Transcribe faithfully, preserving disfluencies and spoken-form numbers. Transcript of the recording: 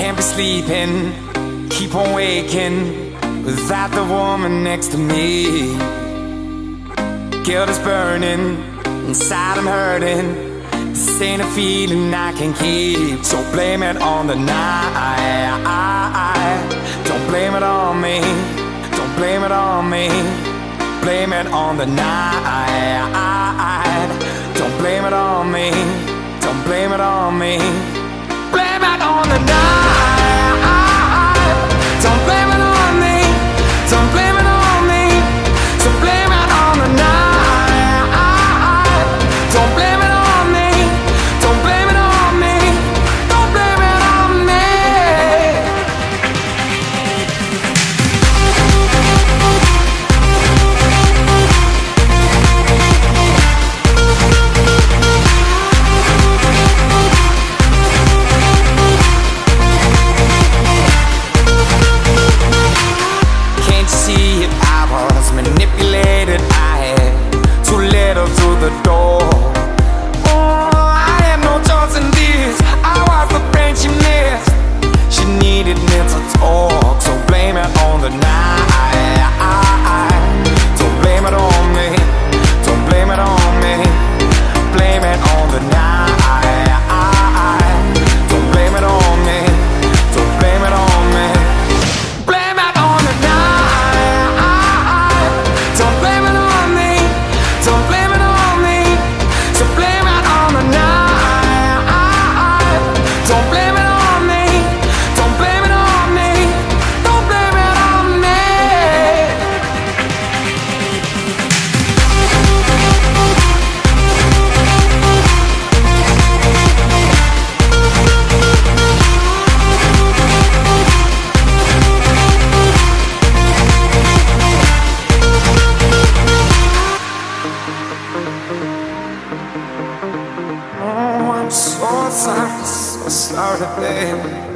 can't be sleeping, keep on waking without the woman next to me. Guilt is burning, inside I'm hurting. This ain't a feeling I can keep. So blame it on the night. Don't blame it on me. Don't blame it on me. Blame it on the night. Don't blame it on me. Don't blame it on me. Blame it on the night. Don't blame it on me. Don't blame it on me. So blame it on the night. Don't blame it on me. Don't blame it on me. Don't blame it on me. See it, I was manipulated. I had too little through the door. Oh, I had no choice in this. I was the friend she missed. She needed me to talk. So blame it on the night. Don't blame it on me. Don't blame it on me. Blame it on the night. Don't blame it on me. Don't blame it on me. Blame it on the night. Oh, I'm so sorry, so sorry, baby.